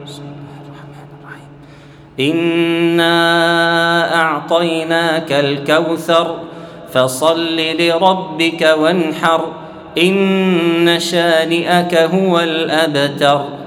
إنا أعطيناك الكوثر فصل لربك وانحر إن شانئك هو الأبتر.